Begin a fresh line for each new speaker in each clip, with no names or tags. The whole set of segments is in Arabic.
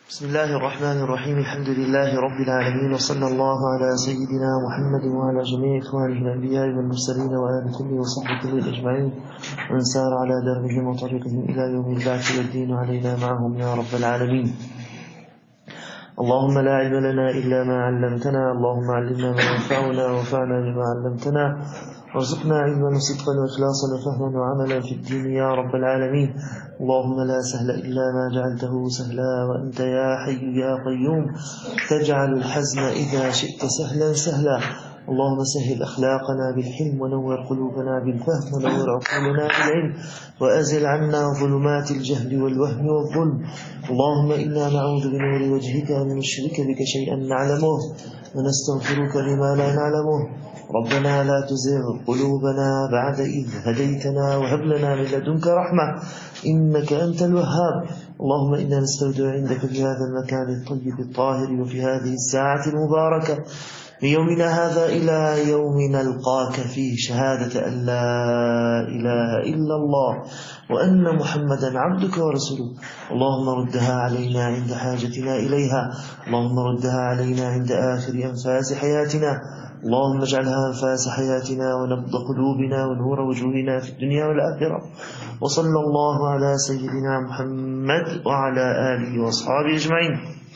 بسم الله الرحمن الرحيم. الحمد لله رب العالمين، وصلى الله على سيدنا محمد وعلى جميع إخوانه الأنبياء والمرسلين وآل كله وصحبه كله أجمعين، ومن سار على دربهم وطريقهم إلى يوم البعث والدين علينا معهم يا رب العالمين. اللهم لا علم لنا إلا ما علمتنا، اللهم علمنا ما ينفعنا وانفعنا بما علمتنا، وارزقنا علما وصدقا وإخلاصا وفهما وعملا في الدين يا رب العالمين. اللهم لا سهل إلا ما جعلته سهلا، وأنت يا حي يا قيوم تجعل الحزن إذا شئت سهلا سهلا. اللهم سهل أخلاقنا بالحلم، ونور قلوبنا بالفهم، ونور عقولنا بالعلم، وأزل عنا ظلمات الجهل والوهم والظلم. اللهم إنا نعوذ بنور وجهك أن نشرك بك شيئا نعلمه، ونستغفرك لما لا نعلمه. ربنا لا تزغ قلوبنا بعد إذ هديتنا، وهب لنا من لدنك رحمة إنك أنت الوهاب. اللهم إنا نستودع عندك في هذا المكان الطيب الطاهر، وفي هذه الساعة المباركة من يومنا هذا إلى يوم نلقاك فيه، شهادة أن لا إله إلا الله وأن محمدا عبدك ورسولك. اللهم ردها علينا عند حاجتنا إليها، اللهم ردها علينا عند آخر أنفاس حياتنا. اللهم اجعلها أنفاس حياتنا ونبض قلوبنا ونور وجوهنا في الدنيا والآخرة. وصلى الله على سيدنا محمد وعلى آله وأصحابه أجمعين.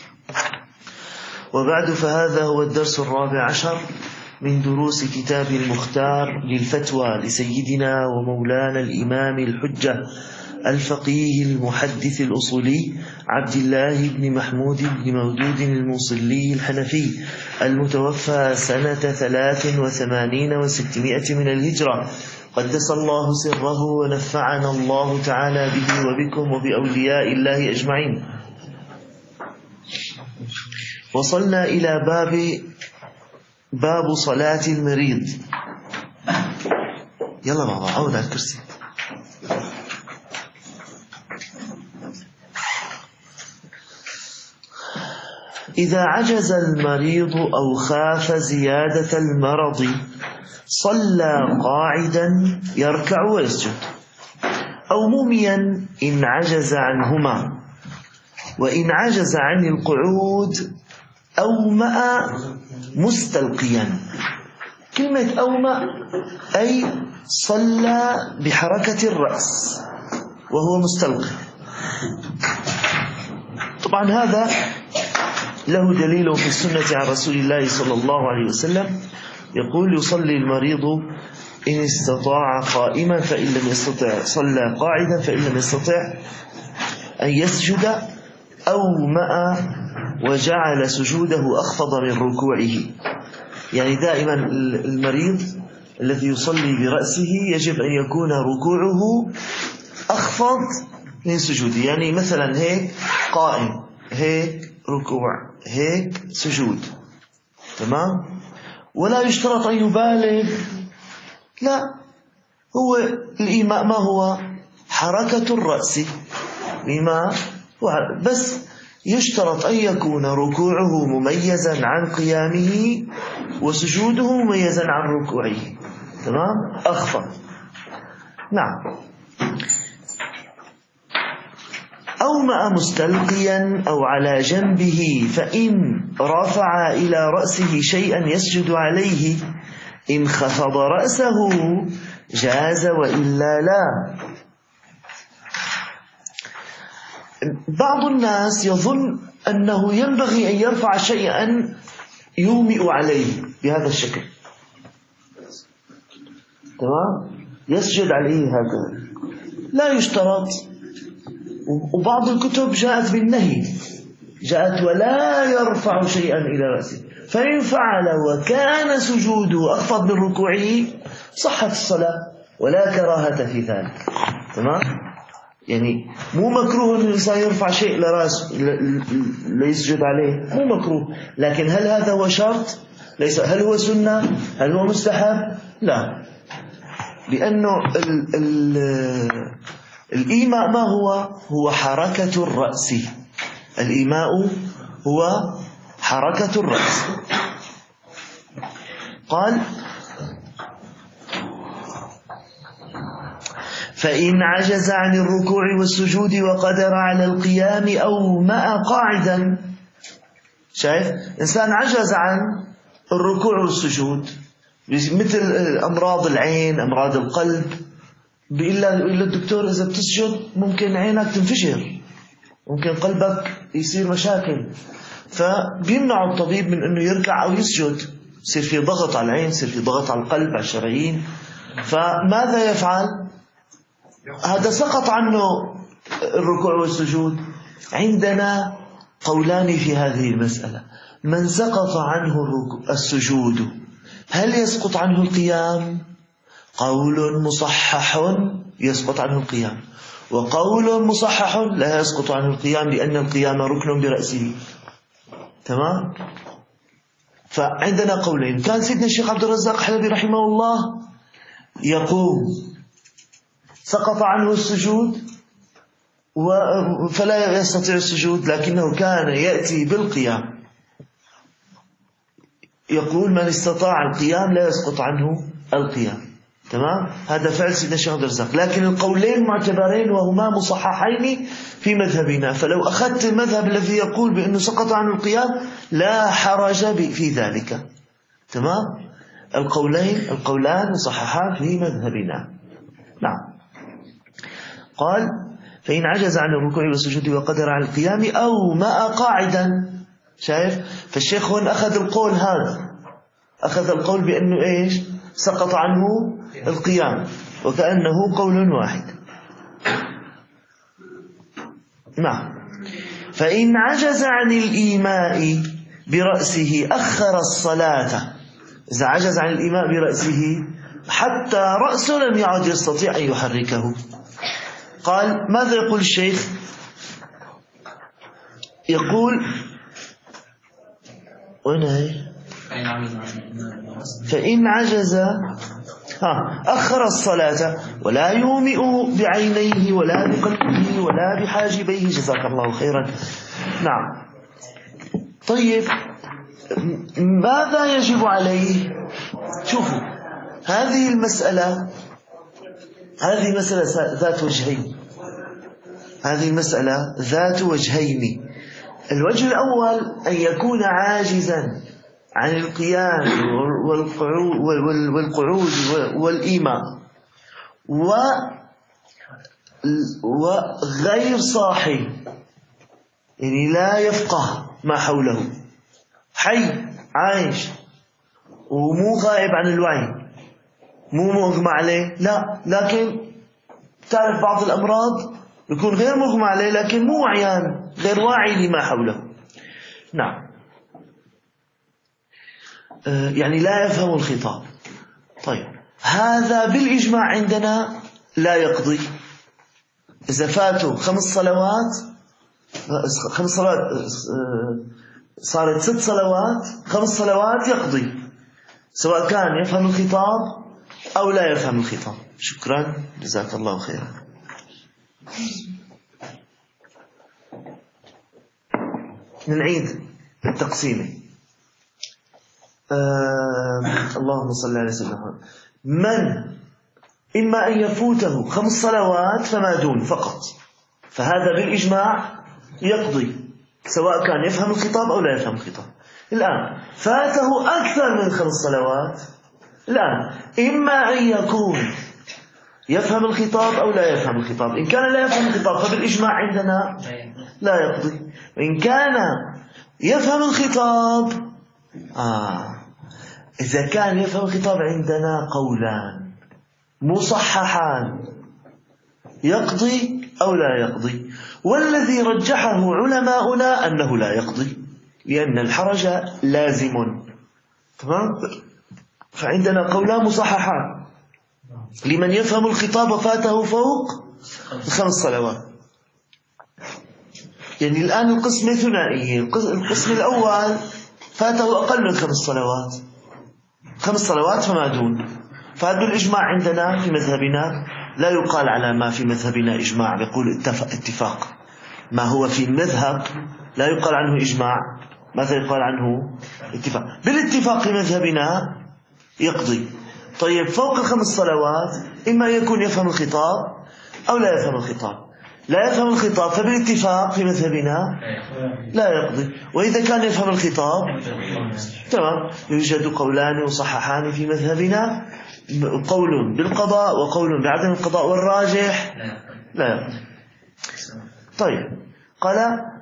وبعد، فهذا هو الدرس 14 من دروس كتاب المختار للفتوى لسيدنا ومولانا الإمام الحجة الفقيه المحدث الأصولي عبد الله بن محمود بن مودود الموصلي الحنفي، المتوفى سنة 83 و600 من الهجرة، قدس الله سره ونفعنا الله تعالى به وبكم وبأولياء الله أجمعين. وصلنا إلى باب صلاة المريض. يلا بابا عود على الكرسي. إذا عجز المريض أو خاف زيادة المرض صلى قاعدا يركع ويسجد، أو موميا إن عجز عنهما، وإن عجز عن القعود أومأ مستلقيا. كلمة أومأ أي صلى بحركة الرأس وهو مستلقي. طبعا هذا له دليل في السنة عن رسول الله صلى الله عليه وسلم، يقول: يصلي المريض إن استطاع قائما، فإن لم يستطع صلى قاعدا، فإن لم يستطع أن يسجد أومأ وجعل سجوده أخفض من ركوعه. يعني دائما المريض الذي يصلي برأسه يجب أن يكون ركوعه أخفض من سجوده. يعني مثلا هيك قائم، هيك ركوع، هيك سجود، تمام؟ ولا يشترط أن يبالغ، لا، هو الإيماء ما هو حركة الرأس بما بس يشترط أن يكون ركوعه مميزا عن قيامه وسجوده مميزا عن ركوعه، تمام؟ أخفض. نعم. أومأ مستلقيا أو على جنبه، فإن رفع إلى رأسه شيئا يسجد عليه إن خفض رأسه جاز، وإلا لا. بعض الناس يظن أنه ينبغي أن يرفع شيئا يومئ عليه بهذا الشكل، تمام؟ يسجد عليه هكذا، لا يشترط. وبعض الكتب جاءت بالنهي، جاءت ولا يرفع شيئا إلى رأسه، فإن فعل وكان سجوده أخفض من ركوعه صحت الصلاة ولا كراهة في ذلك، تمام؟ يعني مو مكروه أن الإنسان يرفع شيء لرأسه ليسجد عليه، مو مكروه، لكن هل هذا هو شرط؟ ليس. هل هو سنة؟ هل هو مستحب؟ لا، لأنه الإيماء ما هو حركة الرأس. الإيماء هو حركة الرأس. قال: فإن عجز عن الركوع والسجود وقدر على القيام أو مأ قاعدا. شايف؟ إنسان عجز عن الركوع والسجود مثل أمراض العين، أمراض القلب، بيقول الدكتور إذا بتسجد ممكن عينك تنفجر، ممكن قلبك يصير مشاكل، فبيمنع الطبيب من أنه يركع أو يسجد، يصير في ضغط على العين، يصير في ضغط على القلب، على الشرايين. فماذا يفعل؟ هذا سقط عنه الركوع والسجود. عندنا قولان في هذه المسألة. من سقط عنه السجود هل يسقط عنه القيام؟ قول مصحح يسقط عنه القيام، وقول مصحح لا يسقط عنه القيام، لأن القيام ركن برأسه. تمام؟ فعندنا قولين. كان سيدنا الشيخ عبد الرزاق حلبي رحمه الله يقول سقط عنه السجود فلا يستطيع السجود، لكنه كان يأتي بالقيام. يقول من استطاع القيام لا يسقط عنه القيام. تمام؟ هذا فعل سيدنا الشيخ عبد الرزاق. لكن القولين معتبرين وهما مصححين في مذهبنا، فلو أخذت المذهب الذي يقول بأنه سقط عنه القيام لا حرج في ذلك. تمام؟ القولان مصححان في مذهبنا. نعم. قال فإن عجز عن الركوع والسجود وقدر على القيام أو مأ قاعدا. شايف؟ فالشيخ هون أخذ القول هذا، أخذ القول بأنه إيش؟ سقط عنه القيام، وكأنه قول واحد. نعم. فإن عجز عن الإيماء برأسه أخر الصلاة. إذا عجز عن الإيماء برأسه حتى رأسه لم يعد يستطيع أن يحركه. قال ماذا يقول الشيخ؟ يقول فإن عجز أخر الصلاة ولا يومئ بعينيه ولا بقلبه ولا بحاجبيه. جزاك الله خيرا. نعم. طيب ماذا يجب عليه؟ شوفوا هذه المسألة ذات وجهين. هذه المسألة ذات وجهين. الوجه الأول أن يكون عاجزا عن القيام والقعود والإيماء وغير صاحي، يعني لا يفقه ما حوله، حي عايش ومو غائب عن الوعي، مو مغمى عليه، لا، لكن تعرف بعض الأمراض يكون غير مغمى عليه لكن مو وعيان، غير واعي لما حوله. نعم. يعني لا يفهم الخطاب. طيب هذا بالإجماع عندنا لا يقضي. إذا فاتوا 5 صلوات صارت 6 صلوات، 5 صلوات يقضي، سواء كان يفهم الخطاب أو لا يفهم الخطاب. شكرا، جزاك الله خيرا. نعيد التقسيم. اللهم صل على سيدنا محمد. من إما أن يفوته 5 صلوات فما دون فقط، فهذا بالإجماع يقضي سواء كان يفهم الخطاب أو لا يفهم الخطاب. الآن فاته أكثر من 5 صلوات، الآن إما أن يكون يفهم الخطاب أو لا يفهم الخطاب. إن كان لا يفهم الخطاب فبالإجماع عندنا لا يقضي. وإن كان يفهم الخطاب إذا كان يفهم الخطاب عندنا قولان مصححان، يقضي أو لا يقضي. والذي رجحه علماؤنا أنه لا يقضي، لأن الحرج لازم. تمام؟ فعندنا قولان مصححان لمن يفهم الخطاب وفاته فوق 5 صلوات. يعني الآن القسم ثنائي. القسم الأول فاته أقل من 5 صلوات، 5 صلوات فما دون، فهذا الإجماع عندنا في مذهبنا لا يقال على ما في مذهبنا إجماع، يقول اتفاق. ما هو في المذهب لا يقال عنه إجماع، ماذا يقال عنه؟ اتفاق. بالاتفاق مذهبنا يقضي. طيب فوق 5 صلوات إما يكون يفهم الخطاب أو لا يفهم الخطاب. لا يفهم الخطاب فبالاتفاق في مذهبنا لا يقضي. وإذا كان يفهم الخطاب تمام، يوجد قولان وصححان في مذهبنا، قول بالقضاء وقول بعدم القضاء، والراجح لا يقضي. طيب، قال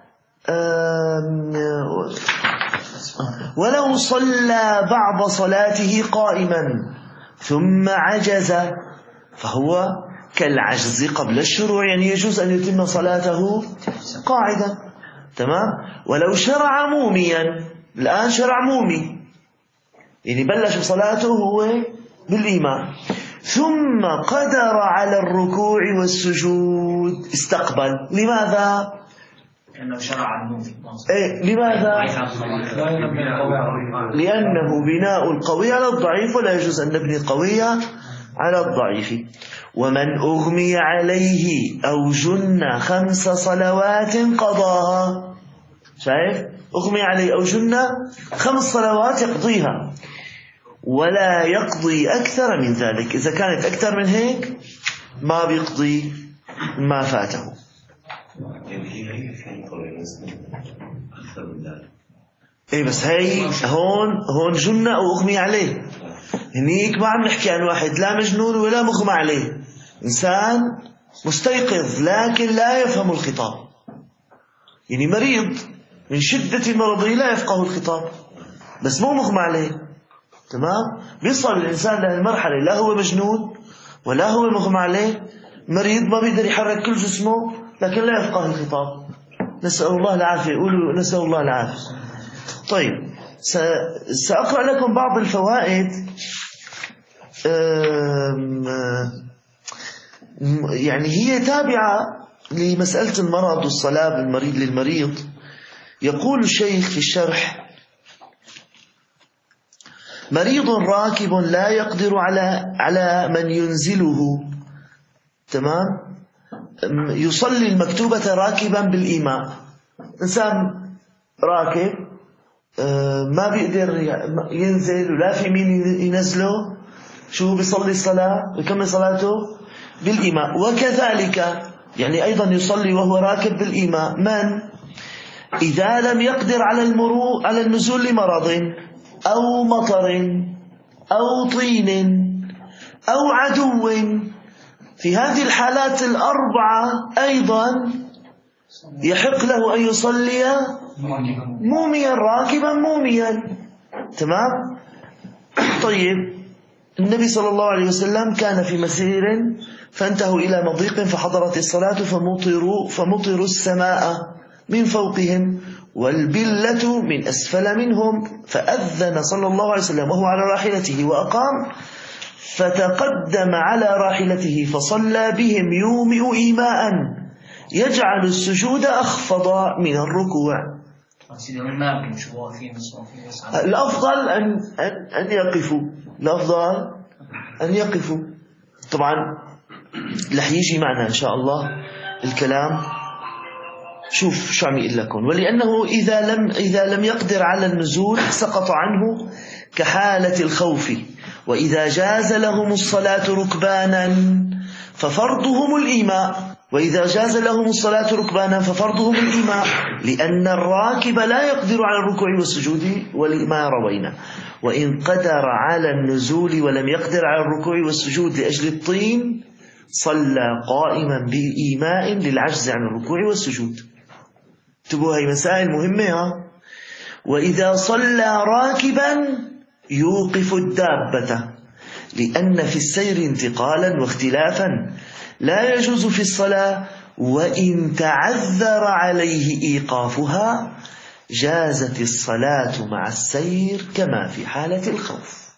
ولو صلى بعض صلاته قائما ثم عجز فهو كالعجز قبل الشروع، يعني يجوز أن يتم صلاته قاعدا. تمام. ولو شرع موميا، الآن شرع مومي، يعني بلش صلاته هو بالإيمان، ثم قدر على الركوع والسجود استقبل. لماذا؟
لأنه شرع المومي.
لماذا؟ لأنه بناء القوي على الضعيف، ولا يجوز أن نبني القوي على الضعيف. ومن أغمي عليه أو جن 5 صلوات قضاها. شايف؟ أغمي عليه أو جن 5 صلوات يقضيها، ولا يقضي أكثر من ذلك. إذا كانت أكثر من هيك ما بيقضي ما فاته. بس هي هون جنة أو أغمي عليه. هنيك ما عم نحكي عن واحد لا مجنون ولا مغمى عليه، إنسان مستيقظ لكن لا يفهم الخطاب، يعني مريض من شدة مرضه لا يفقه الخطاب، بس مو مغمى عليه. تمام. بيصل الإنسان لهالمرحلة، لا هو مجنون ولا هو مغمى عليه، مريض ما بيقدر يحرك كل جسمه لكن لا يفقه الخطاب. نسأل الله العافية. قولوا نسأل الله العافية. طيب، سأقرأ لكم بعض الفوائد يعني هي تابعة لمسألة المرض والصلاة بالمريض للمريض. يقول الشيخ في الشرح: مريض راكب لا يقدر على من ينزله. تمام. يصلي المكتوبة راكبا بالإيماء. إنسان راكب ما بيقدر ينزل ولا في مين ينزله، شو بيصلي الصلاة بيكمل صلاته بالإيماء. وكذلك يعني أيضا يصلي وهو راكب بالإيماء من إذا لم يقدر على النزول لمرض أو مطر أو طين أو عدو. في هذه الحالات الأربعة أيضا يحق له أن يصلي موميا، راكبا موميا. تمام. طيب، النبي صلى الله عليه وسلم كان في مسير فانتهوا إلى مضيق فحضرت الصلاة فمطروا السماء من فوقهم والبلة من أسفل منهم، فأذن صلى الله عليه وسلم وهو على راحلته وأقام، فتقدم على راحلته فصلى بهم يومئ إيماء يجعل السجود أخفض من الركوع. الأفضل أن يقفوا. الأفضل أن يقفوا. طبعا رح يجي معنا إن شاء الله الكلام. شوف شو عم يقول لكم: ولأنه إذا لم يقدر على النزول سقط عنه كحالة الخوف، وإذا جاز لهم الصلاة ركبانا ففرضهم الإيماء. لأن الراكب لا يقدر على الركوع والسجود ولما روينا. وإن قدر على النزول ولم يقدر على الركوع والسجود لأجل الطين صلى قائما بإيماء للعجز عن الركوع والسجود. انتبهوا، هي مسائل مهمة. وإذا صلى راكبا يوقف الدابة، لأن في السير انتقالا واختلافا لا يجوز في الصلاة، وإن تعذر عليه إيقافها جازت الصلاة مع السير كما في حالة الخوف.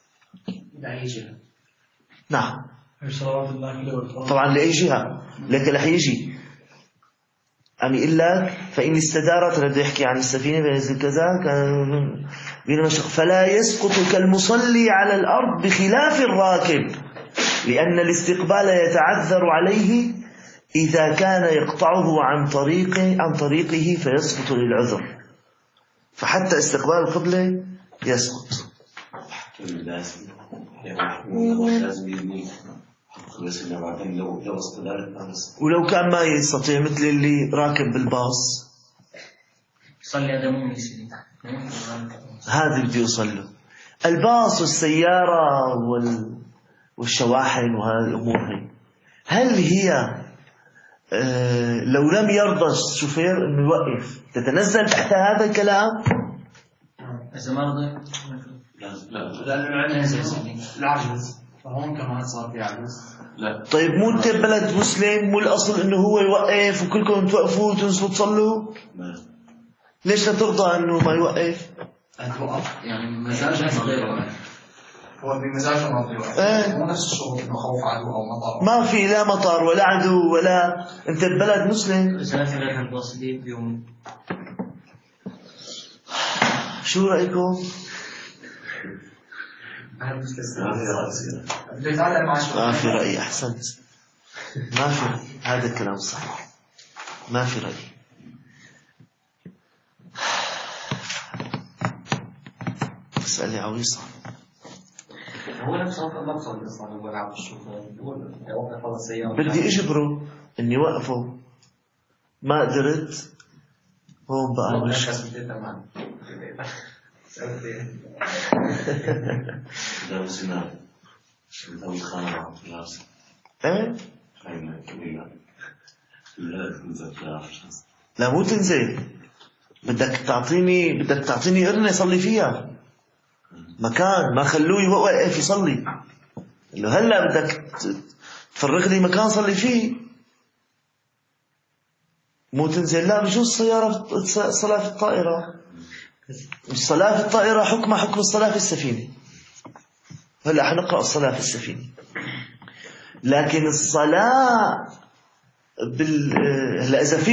نعم. طبعا لأي جهة، لكن رح يجي عم يقول لك: فإن استدارت، بده يحكي عن السفينة بينزل كذا كان بين مشق، فلا يسقط كالمصلي على الأرض بخلاف الراكب، لأن الاستقبال يتعذر عليه إذا كان يقطعه عن طريقه فيسقط للعذر، فحتى استقبال القبلة يسقط.
بعدين لو استدارت
ولو كان ما يستطيع مثل اللي راكب بالباص
صلي أدمون يسلي
هذا بده يوصل له. الباص والسيارة والشواحن وهذه الأمور هل هي لو لم يرضى الشوفير أنه يوقف تتنزل تحت هذا الكلام؟
إذا ما رضي
لا
العجز فهون كمان صار في عجز.
لا
طيب مو انت بلد مسلم مو الأصل أنه هو يوقف وكلكم توقفوا وتنسوا تصلوا؟ ليش لا ترضى أنه ما يوقف؟
توقف يعني مزاجه غيره هو بمزاجه ما بيوقف مو نفس الشروط انه خوف عدو او مطر
ما في لا مطر ولا عدو ولا انت ببلد مسلم.
إذا في غير الباصدين بيوم
شو رأيكم؟ ما في رأي. أحسنت ما في رأي. هذا الكلام صحيح ما في رأي. اسألي عويصة.
هو نفسه ما بصل أصلا هو يلعب الشوفة هو يوقف على السيارة
بدي أجبره إني وقفه ما قدرت هون بقى المشكلة.
لو سنة لو خانة راسي
إيه
خيمة كبيرة لا تنزل فيها
لا مو تنزل بدك تعطيني قرنة صلي فيها مكان ما خلوه يوقف يصلي. إنه هلا بدك تفرغ لي مكان صلي فيه مو تنزل. لا بجوز الصلاة في الطائرة. الصلاة في الطائرة حكم الصلاة في السفينة. هلا حنقرأ الصلاة في السفينة لكن الصلاة هلا إذا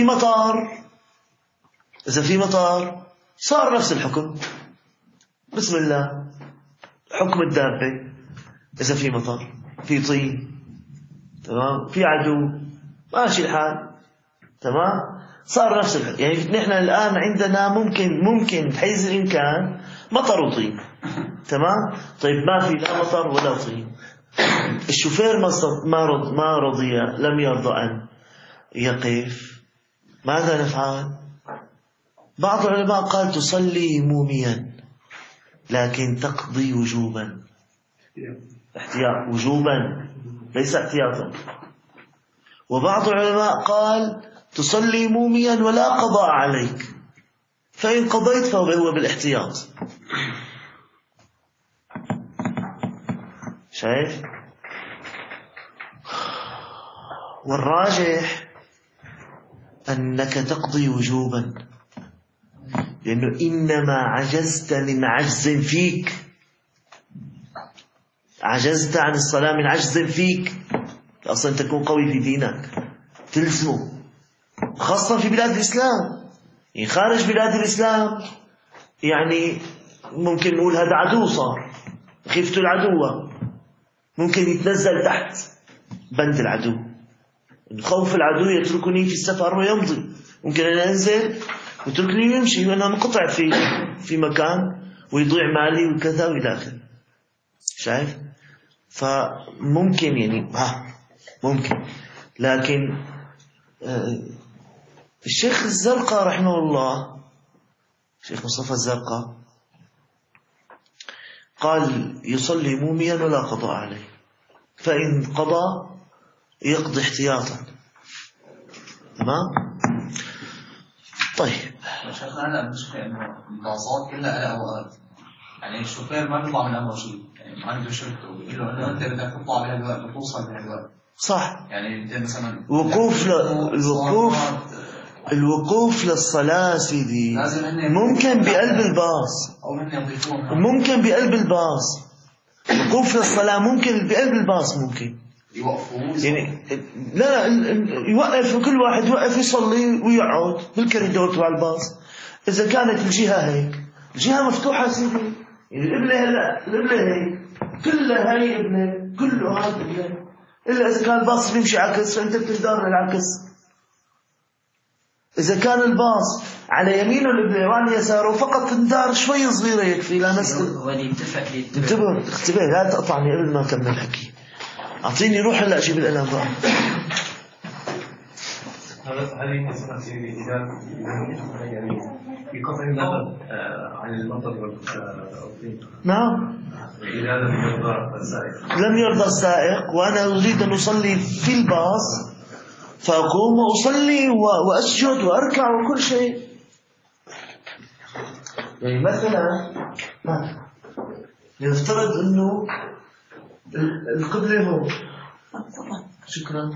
في مطر صار نفس الحكم. بسم الله حكم الدابة. إذا في مطر في طين تمام في عدو ماشي الحال تمام صار نفس الحكم. يعني نحن الآن عندنا ممكن بحيث الإمكان مطر وطين تمام. طيب ما في لا مطر ولا طين. الشوفير ما رضي لم يرضى أن يقف. ماذا نفعل؟ بعض العلماء قال تصلي موميا لكن تقضي وجوبا. احتياط وجوبا ليس احتياطا. وبعض العلماء قال تصلي موميا ولا قضاء عليك فإن قضيت فهو بالاحتياط. شايف؟ والراجح أنك تقضي وجوبا لأنه إنما عجزت من عجز فيك. عجزت عن الصلاة من عجز فيك. أصلا تكون قوي في دينك تلزمه خاصة في بلاد الإسلام. يعني خارج بلاد الإسلام يعني ممكن نقول هذا عدو صار خفت العدو ممكن يتنزل تحت بند العدو. خوف العدو يتركني في السفر ويمضي. ممكن أن أنزل وتركني ويمشي وأنا منقطع في مكان ويضيع مالي وكذا وإلى آخره. شايف؟ فممكن يعني ممكن. لكن الشيخ الزرقاء رحمه الله الشيخ مصطفى الزرقاء قال يصلي موميا ولا قضاء عليه فإن قضى يقضي احتياطا. تمام. طيب
شغالة المشكلة إنه الباصات كلها على أوقات. يعني الشوفير ما بيطلع من أول شيء يعني ما عنده شرط ويقول له إنه أنت بدك تطلع بهالوقت وتوصل بهالوقت.
صح.
يعني أنت مثلا
الوقوف للصلاة سيدي ممكن بقلب الباص
أو من يضيفون
ممكن بقلب الباص. وقوف للصلاة ممكن بقلب الباص ممكن يعني لا يوقف كل واحد يوقف يصلي ويقعد بالكريدور تبع الباص. إذا كانت الجهة هيك الجهة مفتوحة سيدي يعني القبلة هيك كلها هي قبلة كله هذا قبلة إلا إذا كان الباص بيمشي عكس فأنت بتقدر للعكس. إذا كان الباص على يمينه القبلة وعلى يساره فقط تندار شوي صغيرة يكفي لا نسكت.
انتبه
لا تقطعني قبل ما أكمل الحكي. أعطيني روح هلا أجيب القلم بقى.
هل ينقص إذا يعني بقطع النظر عن المطر والطين؟
نعم.
إذا لم يرضى السائق.
لم يرضى السائق وأنا أريد أن أصلي في الباص فأقوم وأصلي وأسجد وأركع وكل شيء. يعني مثلا يفترض أنه القبلة هون. شكرا.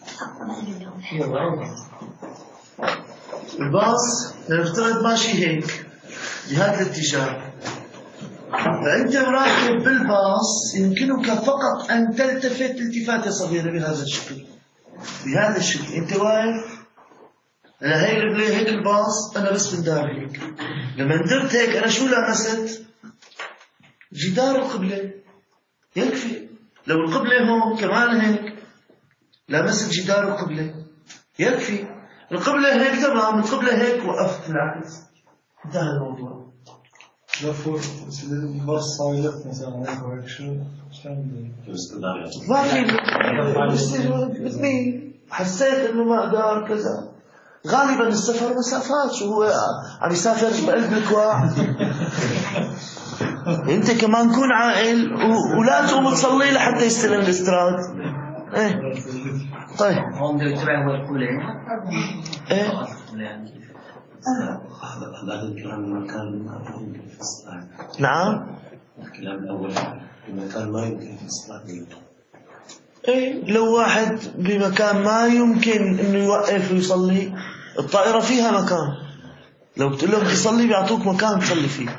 الباص يفترض ماشي هيك بهذا الاتجاه، فأنت راكب بالباص يمكنك فقط أن تلتفت التفاتة صغيرة بهذا الشكل، بهذا الشكل. أنت واقف على هيك القبلة، هيك الباص، أنا بس بندار هيك. لما ندرت هيك أنا شو لامست؟ جدار القبلة. يكفي. لو القبلة هون كمان هيك لامست جدار القبلة يكفي. القبلة هيك تمام، القبلة هيك وقفت العكس، انتهى الموضوع.
لفوا الباص صار يلف مثلا هيك وهيك شو
ما في بتميل. حسيت انه ما اقدر كذا. غالبا السفر مسافات، شو هو عم يسافر بقلب الكواع. انت كمان كون عاقل ولا تقوم تصلي لحتى يستلم الاستراد. ايه طيب
هون بده يتبع هو القبلة.
ايه
هذا الكلام مكان ما يمكن في الصلاة.
نعم.
الكلام الأول بمكان ما يمكن في الصلاة.
ايه لو واحد بمكان ما يمكن انه يوقف ويصلي، الطائرة فيها مكان، لو بتقول لهم تصلي بيعطوك مكان تصلي فيه.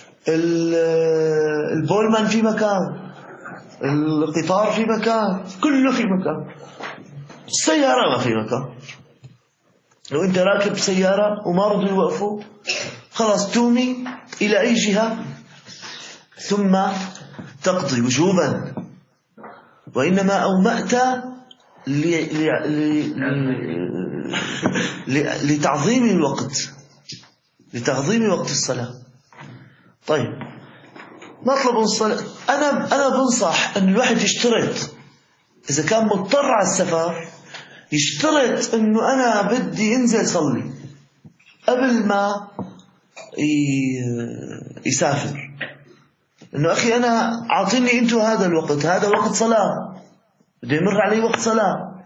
البولمان في مكان، القطار في مكان، كله في مكان. السيارة ما في مكان. لو انت راكب سيارة وما رضوا يوقفوا، خلاص تومي الى اي جهة ثم تقضي وجوبا، وانما اومأت لتعظيم الوقت، لتعظيم وقت الصلاة. طيب مطلب الصلاة، أنا بنصح أن الواحد يشترط إذا كان مضطر على السفر، يشترط أنه أنا بدي أنزل صلي قبل ما يسافر. أنه أخي أنا عاطيني أنتوا هذا الوقت، هذا وقت صلاة، بده يمر علي وقت صلاة.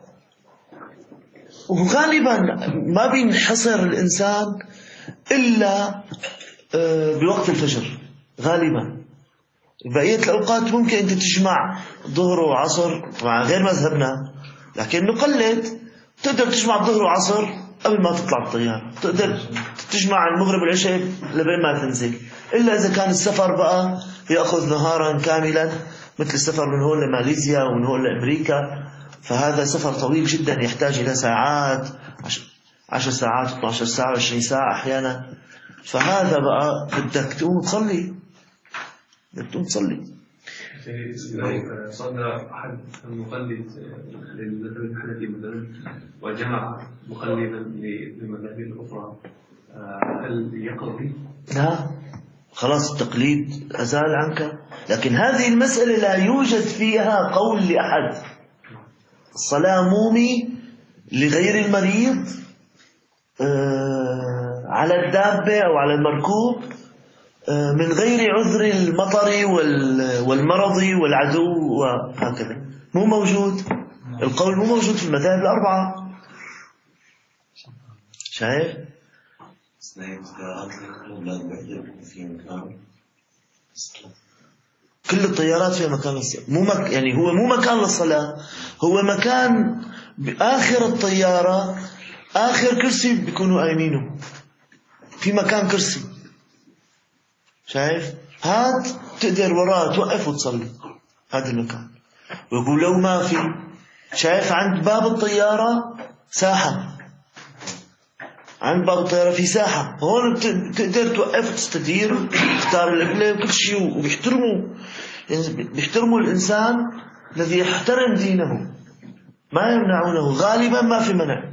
وغالبا ما بينحصر الإنسان إلا بوقت الفجر غالبا. بقية الأوقات ممكن أنت تجمع ظهر وعصر مع غير مذهبنا، لكن نقلد تقدر تجمع ظهر وعصر قبل ما تطلع الطيارة، تقدر تجمع المغرب والعشاء لبين ما تنزل. إلا إذا كان السفر بقى يأخذ نهارا كاملا، مثل السفر من هون لماليزيا ومن هون لأمريكا، فهذا سفر طويل جدا يحتاج إلى ساعات، 10 ساعات 12 ساعة 20 ساعة أحيانا. فهذا بقى بدك تقوم تصلي، بدك تقوم تصلي.
صدر أحد المقلد للمذهب الحنفي مثلا وجمع مقلدا للمذاهب الأخرى، هل يقضي؟
لا، خلاص التقليد أزال عنك. لكن هذه المسألة لا يوجد فيها قول لأحد. الصلاة مومي لغير المريض على الدابة أو على المركوب من غير عذر المطر والمرض والعدو وهكذا، مو موجود. القول مو موجود في المذاهب الأربعة. شايف؟ كل الطيارات فيها مكان للصلاة. يعني هو مو مكان للصلاة، هو مكان بآخر الطيارة، آخر كرسي بيكونوا قايمينه، في مكان كرسي. شايف؟ هاد تقدر وراه توقف وتصلي هذا المكان. ويقول لو ما في، شايف عند باب الطيارة ساحة، عند باب الطيارة في ساحة، هون تقدر توقف وتستدير وتختار القبلة وكل شيء. وبيحترموا الإنسان الذي يحترم دينه، ما يمنعونه. غالبا ما في منع.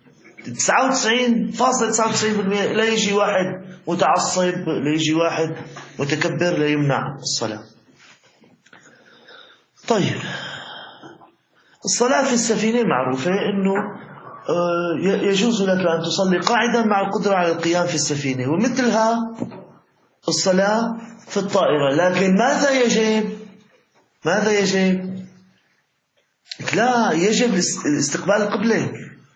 99.99% لا يجي واحد متعصب، لا يجي واحد متكبر لا يمنع الصلاة. طيب الصلاة في السفينة معروفة أنه يجوز لك أن تصلي قاعدا مع القدرة على القيام في السفينة، ومثلها الصلاة في الطائرة. لكن ماذا يجب؟ لا، يجب استقبال القبلة،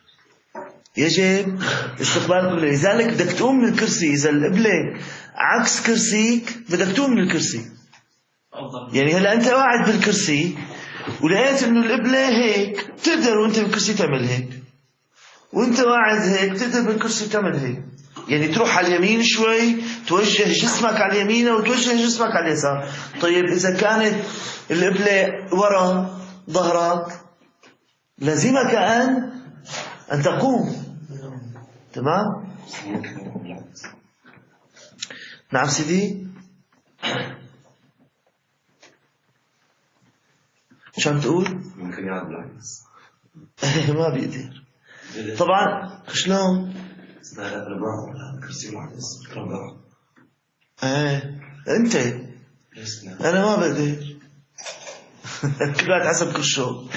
يجب استقبال القبلة. لذلك بدك تقوم من الكرسي، إذا القبلة عكس كرسيك بدك تقوم من الكرسي. يعني هلا أنت قاعد بالكرسي ولقيت إنه القبلة هيك، تقدر وأنت بالكرسي تعمل هيك، وأنت قاعد هيك تقدر بالكرسي تعمل هيك. يعني تروح على اليمين شوي، توجه جسمك على اليمين وتوجه جسمك على اليسار. طيب إذا كانت القبلة وراء ظهرك لازمك أن تقوم. تمام؟ نعم سيدي، شو عم تقول؟
ممكن يلعب بالعكس.
ما بيقدر طبعا. شلون؟
لا أنا بروح على كرسي بالعكس.
أنت أنا ما بقدر. كل واحد حسب كل شو.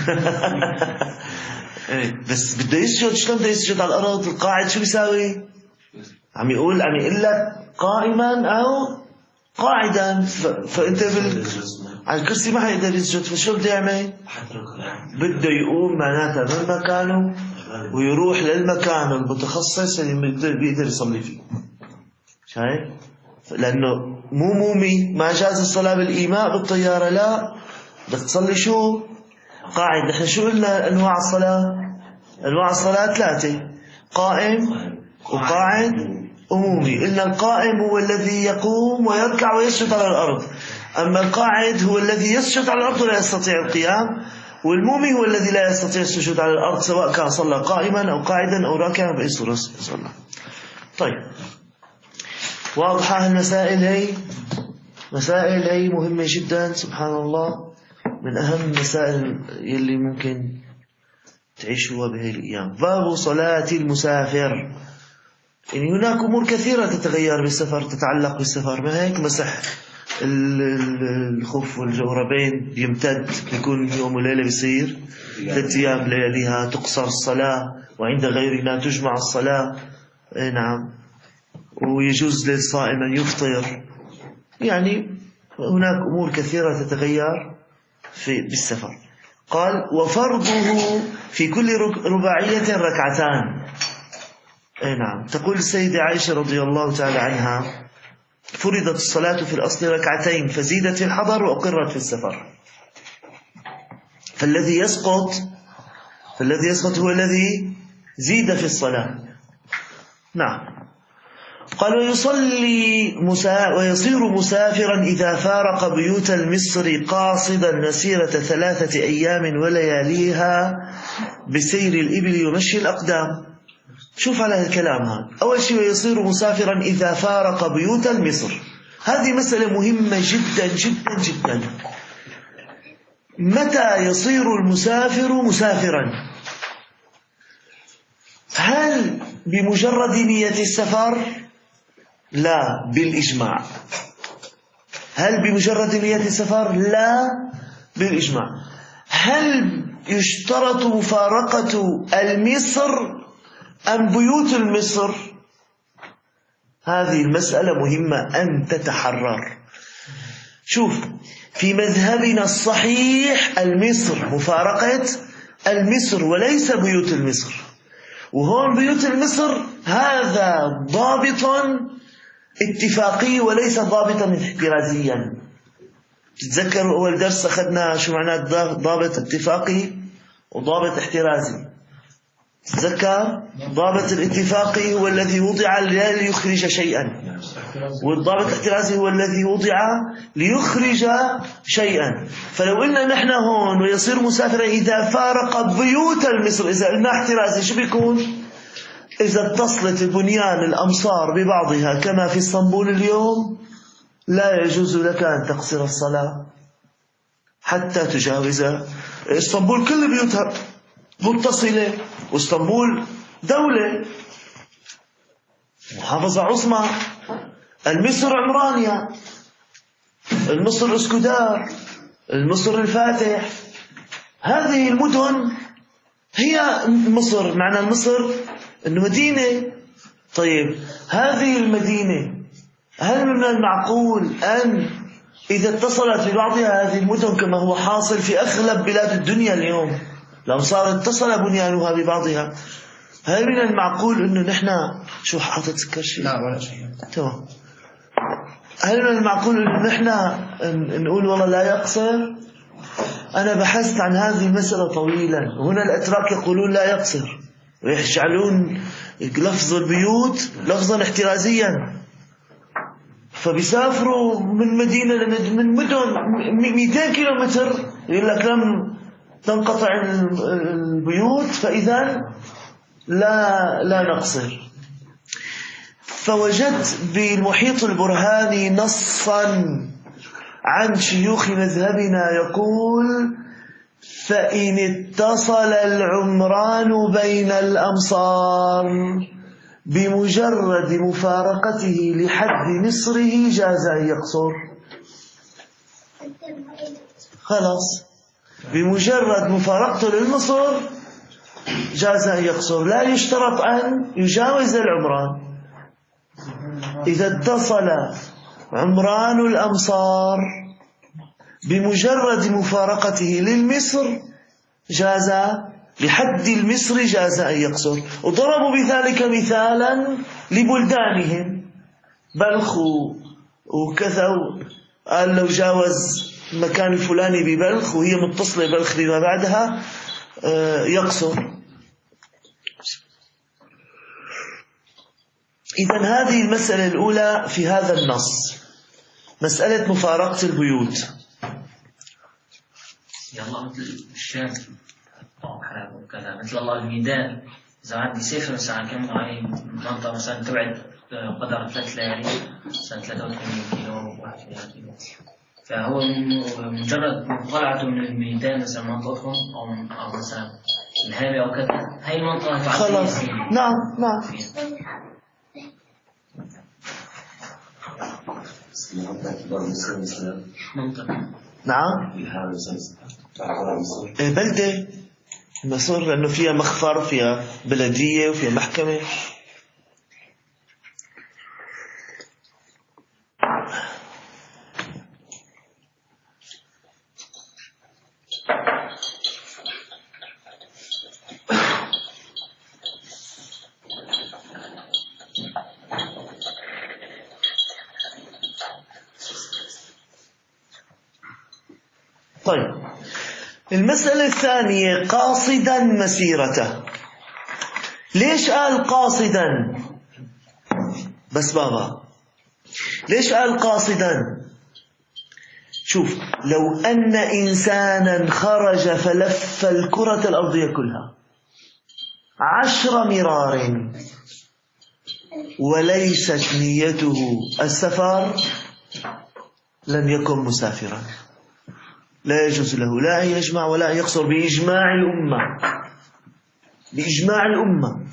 بس بده يسجد. شلون بده يسجد على الأرض؟ القاعد شو بيساوي؟ عم يقول لك قائما أو قاعدا. فأنت على الكرسي ما حيقدر يسجد، فشو بده يعمل؟ بده يقوم معناتها من مكانه ويروح للمكان المتخصص اللي بيقدر يصلي فيه. شايف؟ لأنه مو مومي، ما جاز الصلاة بالإيماء بالطيارة. لا، بدك تصلي شو؟ قاعد. نحن شو قلنا أنواع الصلاة؟ أنواع الصلاة 3: قائم وقاعد ومومي. قلنا القائم هو الذي يقوم ويركع ويسجد على الأرض، أما القاعد هو الذي يسجد على الأرض ولا يستطيع القيام، والمومي هو الذي لا يستطيع السجود على الأرض سواء كان صلى قائما أو قاعدا أو راكعا بأي صورة صلى. طيب، واضحة المسائل هي؟ مسائل هي مهمة جدا، سبحان الله، من أهم المسائل يلي ممكن تعيشوها بهذه الأيام. باب صلاة المسافر. يعني هناك أمور كثيرة تتغير بالسفر، تتعلق بالسفر، ما هيك مسح الخف والجوربين يمتد، يكون يوم وليلة بيصير 3 أيام لياليها، تقصر الصلاة وعند غيرنا تجمع الصلاة. نعم. ويجوز للصائم أن يفطر. يعني هناك أمور كثيرة تتغير بالسفر. قال: وفرضه في كل رباعية ركعتان. نعم. تقول السيدة عائشة رضي الله تعالى عنها: فرضت الصلاة في الأصل ركعتين، فزيدت في الحضر وأقرت في السفر. فالذي يسقط هو الذي زيد في الصلاة. نعم. قال: ويصير مسافرا إذا فارق بيوت المصر قاصدا مسيرة 3 أيام ولياليها بسير الإبل ومشي الأقدام. شوف على الكلام هذا. أول شيء: ويصير مسافرا إذا فارق بيوت المصر. هذه مسألة مهمة جدا جدا جدا. متى يصير المسافر مسافرا؟ هل بمجرد نية السفر؟ لا، بالإجماع. هل بمجرد نية السفر؟ لا، بالإجماع. هل يشترط مفارقة المصر أم بيوت المصر؟ هذه المسألة مهمة أن تتحرر. شوف، في مذهبنا الصحيح المصر، مفارقة المصر وليس بيوت المصر. وهون بيوت المصر هذا ضابط اتفاقي وليس ضابطا احترازيا. تتذكروا أول درس أخذنا شو معنى ضابط اتفاقي وضابط احترازي؟ تتذكر؟ ضابط الاتفاقي هو الذي وضع ليخرج شيئا، والضابط الاحترازي هو الذي وضع ليخرج شيئا. فلو قلنا نحن هون: ويصير مسافرا إذا فارق بيوت المصر، إذا قلنا احترازي شو بيكون؟ إذا اتصلت البنيان الأمصار ببعضها كما في اسطنبول اليوم لا يجوز لك أن تقصر الصلاة حتى تجاوز اسطنبول. كل بيوتها متصلة، واسطنبول دولة محافظة عظمى. المصر عمرانيا، المصر اسكودار، المصر الفاتح، هذه المدن هي مصر. معنى مصر أنه مدينة. طيب هذه المدينة هل من المعقول أن إذا اتصلت ببعضها هذه المدن كما هو حاصل في أغلب بلاد الدنيا اليوم، الأمصار اتصل بنيانها ببعضها، هل من المعقول أنه نحن شو حاطط سكر شيء؟
لا ولا شيء.
تمام. هل من المعقول أنه نحن نقول والله لا يقصر؟ أنا بحثت عن هذه المسألة طويلا. هنا الأتراك يقولون لا يقصر ويجعلون لفظ البيوت لفظا احترازيا، فبيسافروا من مدينة من مدن 200 كيلومتر يقول لك لم تنقطع البيوت فإذا لا نقصر. فوجدت بالمحيط البرهاني نصا عن شيوخ مذهبنا يقول: فإن اتصل العمران بين الأمصار بمجرد مفارقته لحد مصره جاز أن يقصر. خلاص، بمجرد مفارقته للمصر جاز أن يقصر، لا يشترط أن يجاوز العمران. إذا اتصل عمران الأمصار بمجرد مفارقته للمصر جاز لحد المصر جاز أن يقصر. وضربوا بذلك مثالا لبلدانهم بلخ وكذا، قال لو جاوز المكان الفلاني ببلخ وهي متصلة بلخ بما بعدها يقصر. إذن هذه المسألة الأولى في هذا النص، مسألة مفارقة البيوت.
يلا مثل الشام أو حلب وكذا، مثل الله الميدان. إذا عندي سفر مثلا كم هاي منطقة مثلا تبعد قدر 3 ليالي مثلا 83 كيلو 81 كيلو، فهو مجرد مطلعته من الميدان مثلا منطقتهم أو مثلا الهامي أو كذا، هاي المنطقة
خلاص. نعم نعم بلدة مصر لأنه فيها مخفر، فيها بلدية وفيها محكمة. طيب، المسألة الثانية قاصدا مسيرته. ليش قال قاصدا؟ بس بابا ليش قال قاصدا؟ شوف، لو أن إنسانا خرج فلف الكرة الأرضية كلها 10 مرار وليست نيته السفر لم يكن مسافرا، لا يجوز له لا أن يجمع ولا أن يقصر بإجماع الأمة.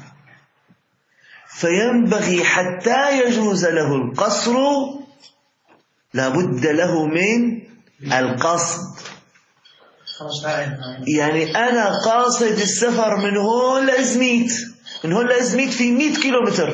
فينبغي حتى يجوز له القصر لا بد له من القصد. يعني أنا قاصد السفر من هون لإزميت، من هون لإزميت في 100 كيلومتر،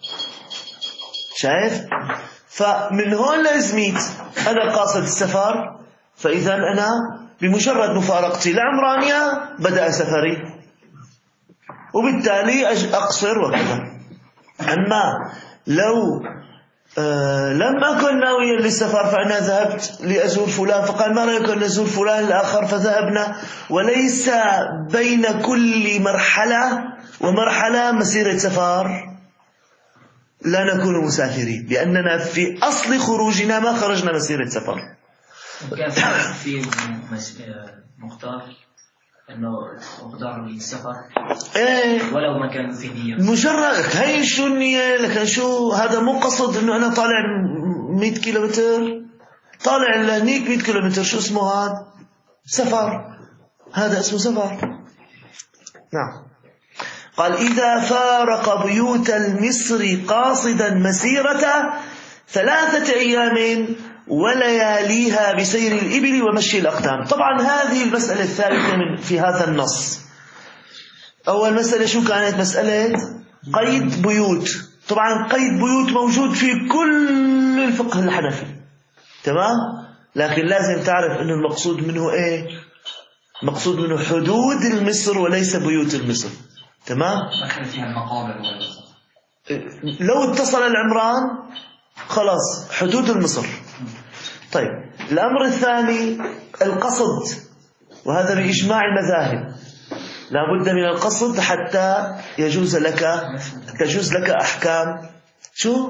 شايف؟ فمن هون لإزميت أنا قاصد السفر، فإذا أنا بمجرد مفارقتي لعمرانيا بدأ سفري، وبالتالي أقصر وكذا. أما لو لم أكن ناويا للسفر فأنا ذهبت لأزور فلان فقال ما رأيك أن نزور فلان الآخر فذهبنا، وليس بين كل مرحلة ومرحلة مسيرة سفر، لا نكون مسافرين، لأننا في أصل خروجنا ما خرجنا مسيرة سفر.
كان في مختار انه مقدار السفر ولو ما كان في نية،
مجرد هي شو النية، لكن شو هذا مو قصد انه انا طالع 100 كيلومتر، طالع لهنيك 100 كيلومتر، شو اسمه هذا؟ سفر، هذا اسمه سفر. نعم. قال إذا فارق بيوت المصر قاصدا مسيرة 3 أيام ولياليها بسير الإبل ومشي الأقدام. طبعا هذه المسألة الثالثة في هذا النص. أول مسألة شو كانت؟ مسألة قيد بيوت. طبعا قيد بيوت موجود في كل الفقه الحنفي، تمام؟ لكن لازم تعرف أنه المقصود منه إيه؟ مقصود منه حدود المصر وليس بيوت المصر، تمام؟
دخل فيها المقابر
لو اتصل العمران خلاص حدود المصر. طيب الأمر الثاني القصد، وهذا بإجماع المذاهب، لا بد من القصد حتى تجوز لك أحكام. شو؟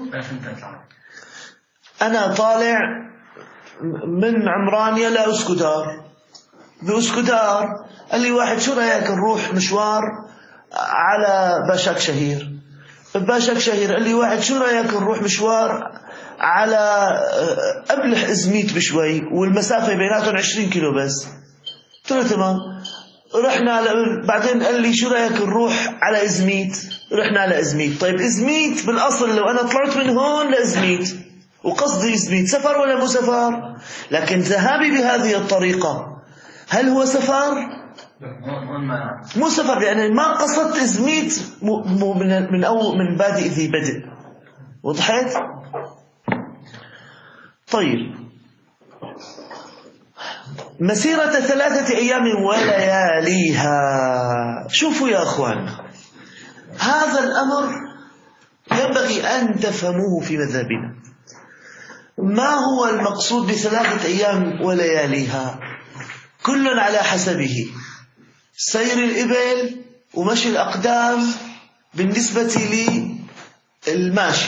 أنا طالع من عمرانيا لأسكدار، بأسكدار قال لي واحد شو رأيك نروح مشوار على باشاك شهير؟ باشاك شهير قال لي واحد شو رأيك نروح مشوار على أبلح إزميت بشوي والمسافة بيناتهم 20 كيلو بس. قلت له تمام. رحنا بعدين قال لي شو رأيك نروح على إزميت؟ رحنا على إزميت. طيب إزميت بالأصل لو أنا طلعت من هون لإزميت وقصدي إزميت سفر ولا مو سفر؟ لكن ذهابي بهذه الطريقة هل هو سفر؟ مو سفر، يعني ما قصدت إزميت من بادئ ذي بدء. وضحت؟ طيب مسيرة 3 أيام ولياليها. شوفوا يا أخوان، هذا الأمر ينبغي أن تفهموه في مذهبنا. ما هو المقصود ب3 أيام ولياليها؟ كل على حسبه. سير الإبل ومشي الأقدام بالنسبة للماشي،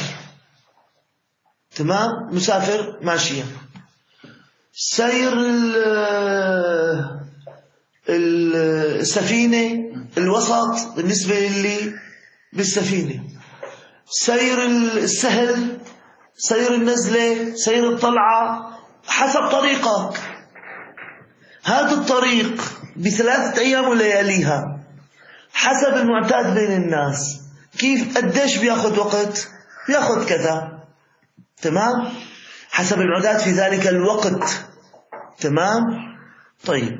تمام؟ مسافر ماشيا. سير السفينة الوسط بالنسبة للي بالسفينة. سير السهل، سير النزلة، سير الطلعة، حسب طريقك. هذا الطريق ب3 أيام ولياليها حسب المعتاد بين الناس. كيف قديش بياخد وقت؟ بياخد كذا، تمام؟ حسب المعتاد في ذلك الوقت، تمام؟ طيب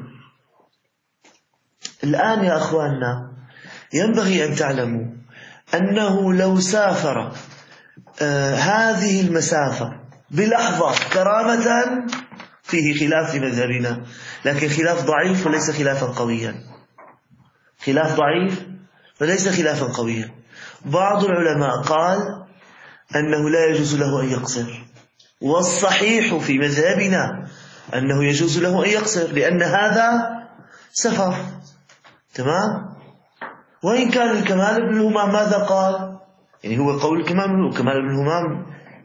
الآن يا أخواننا ينبغي أن تعلموا أنه لو سافر هذه المسافة بلحظة كرامة فيه خلاف في مذهبنا، لكن خلاف ضعيف وليس خلافا قويا. خلاف ضعيف وليس خلافا قويا. بعض العلماء قال أنه لا يجوز له أن يقصر، والصحيح في مذهبنا أنه يجوز له أن يقصر لأن هذا سفر، تمام؟ وإن كان الكمال بن همام ماذا قال؟ يعني هو قول كمال بن همام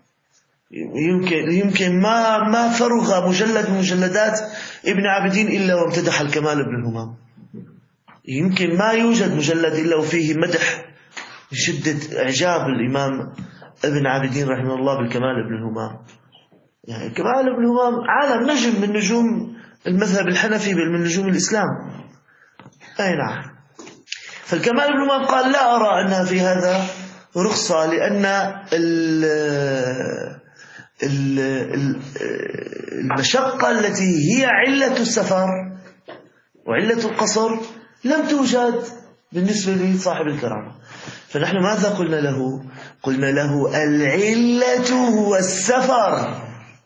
يمكن ما فرغ مجلد من مجلدات ابن عابدين إلا وامتدح الكمال بن همام. يمكن ما يوجد مجلد إلا وفيه مدح شدة إعجاب الإمام ابن عابدين رحمه الله بالكمال بن همام. يعني كمال بن همام عالم نجم من نجوم المذهب الحنفي من نجوم الإسلام. أي نعم. فالكمال بن همام قال لا أرى أنها في هذا رخصة، لأن المشقة التي هي علة السفر وعلة القصر لم توجد بالنسبة لصاحب الكرامة. فنحن ماذا قلنا له؟ قلنا له العلة هو السفر.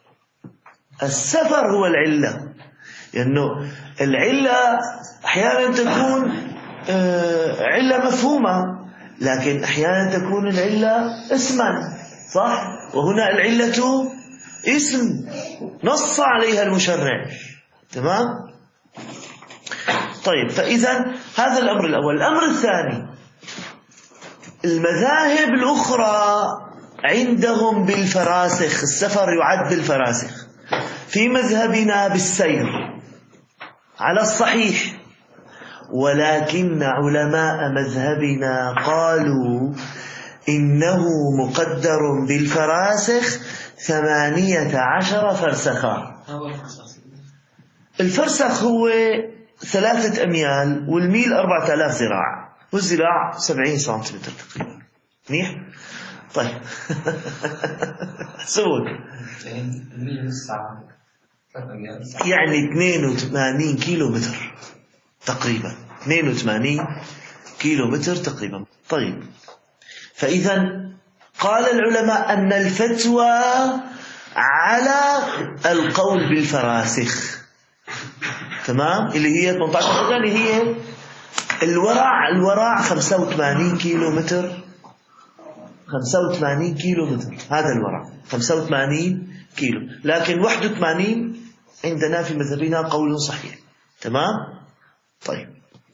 السفر هو العلة، لأنه العلة أحيانا تكون علة مفهومة، لكن أحيانا تكون العلة اسما، صح؟ وهنا العلة اسم نص عليها المشرع، تمام؟ طيب فإذا هذا الأمر الأول. الأمر الثاني المذاهب الأخرى عندهم بالفراسخ، السفر يعد بالفراسخ. في مذهبنا بالسير على الصحيح، ولكن علماء مذهبنا قالوا إنه مقدر بالفراسخ 18 فرسخا. الفرسخ هو 3 أميال والميل 4000 ذراع، والذراع 70 سنتيمتر تقريبا. منيح. طيب سووا يعني 82 كيلو متر تقريبا، 82 كيلو متر تقريبا. طيب فإذا قال العلماء أن الفتوى على القول بالفراسخ، تمام، اللي هي 18 يعني هي الورع 85 كيلو متر، 85 كيلو متر هذا الورع 85 كيلو، لكن 81 عندنا في مذهبنا قول صحيح. تمام. طيب